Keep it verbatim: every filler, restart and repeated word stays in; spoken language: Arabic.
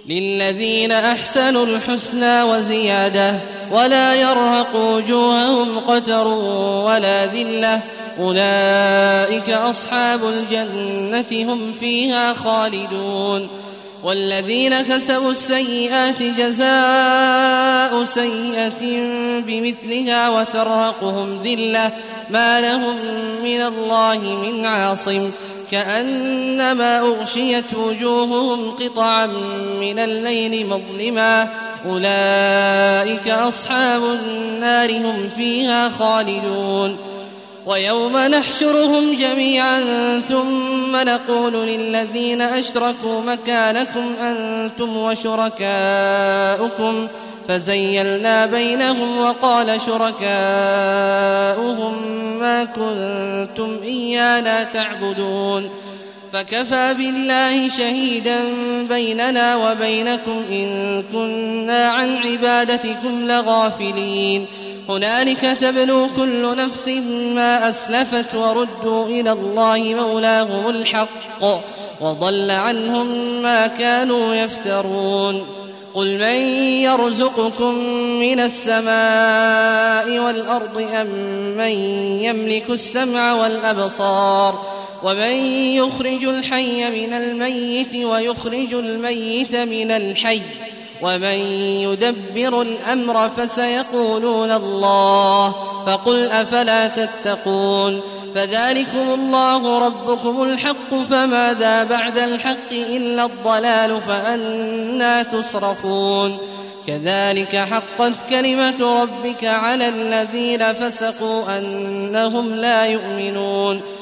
للذين أحسنوا الحسنى وزيادة ولا يرهق وجوههم قتر ولا ذلة أولئك أصحاب الجنة هم فيها خالدون. والذين كسبوا السيئات جزاء سيئة بمثلها وترهقهم ذلة ما لهم من الله من عاصم كأنما أغشيت وجوههم قطعا من الليل مظلما أولئك أصحاب النار هم فيها خالدون. ويوم نحشرهم جميعا ثم نقول للذين أشركوا مكانكم أنتم وشركاؤكم فزيلنا بينهم وقال شركاؤهم ما كنتم إيانا تعبدون فكفى بالله شهيدا بيننا وبينكم إن كنا عن عبادتكم لغافلين. هنالك تبلو كل نفس ما أسلفت وردوا إلى الله مولاهم الحق وضل عنهم ما كانوا يفترون. قل من يرزقكم من السماء والأرض أم من يملك السمع والأبصار ومن يخرج الحي من الميت ويخرج الميت من الحي ومن يدبر الأمر فسيقولون الله فقل أفلا تتقون. فذلكم الله ربكم الحق فماذا بعد الحق إلا الضلال فأنى تصرفون. كذلك حقت كلمة ربك على الذين فسقوا أنهم لا يؤمنون.